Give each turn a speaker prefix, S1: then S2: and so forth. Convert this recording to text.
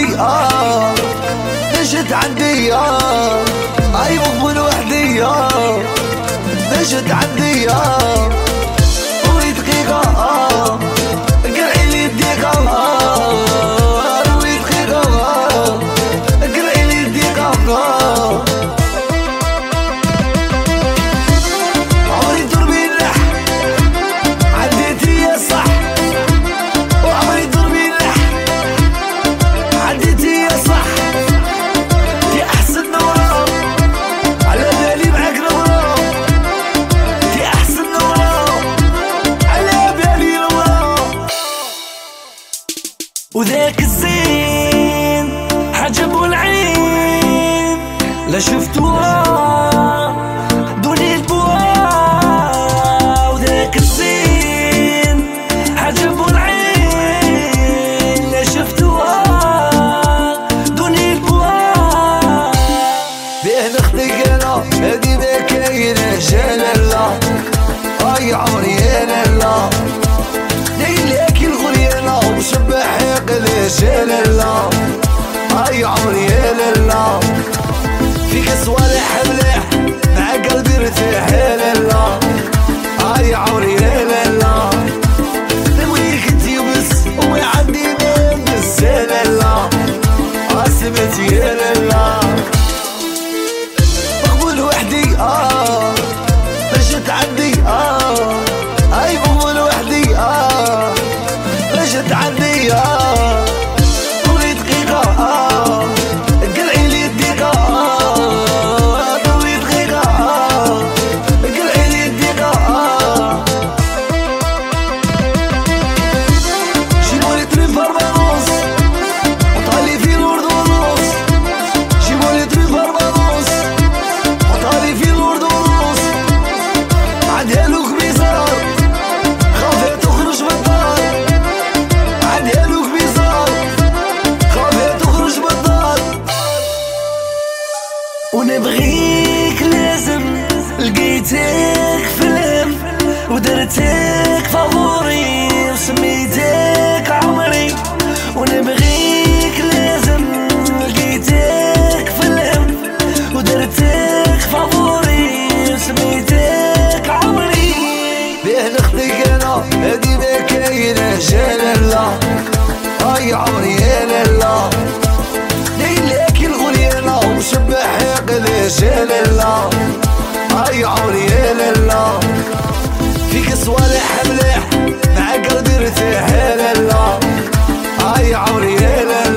S1: وحدي نجد عندي اي مقبول وحدي نجد عندي روي دقيقة قرعي لي الدقيقة روي دقيقة قرعي لي الدقيقة عمري دور بينح عديتي يا صح وعمري دور بينح عديتي يا صح يا أحسن نورة على بالي معاك نورة يا أحسن نورة على بالي نورة وذاك الزين حجب العين لا شفتوها دوني البوا وذاك الزين حجب العين لا شفتوها دوني البوا بيه نخدق انا هادي ما كاينه جلاله اي عمري يا لالا ليلك الغريانه ومشبح يقل جلاله اي عمري يا لالا فيك صوالح مليح مع قلبي ارتاح يا لالا اي عمري يا لالا نبغيك انتي وبس وما عندي ما نبس يا لالا عاصمتي يا لالا مقبول وحدي مجد عندي اي مقبول وحدي مجد عندي روي دقيقة قلعي لي الدقيقة روي دقيقة قلعي لي الدقيقة جيبولي تريف بربانوس وطالي في الورد ونص جيبولي تريف بربانوس وطالي في الورد ونص عندها لوك بيزار خافت تخرج من الدار عندها لوك بيزار خافت تخرج من الدار ونبغيك لازم لقيتك فيلم ودرتك فافوري وسميتك عمري ونبغيك لازم لقيتك فيلم ودرتك فافوري وسميتك عمري بيه نخدق انا هادي ما كاينه جلاله اي عمري يا لالا ليلك الغريانه ومشبح يقل جلاله اي عمري يا لالا فيك صوالح مليح مع قلبي ارتاح يا لالا اي عمري يا لالا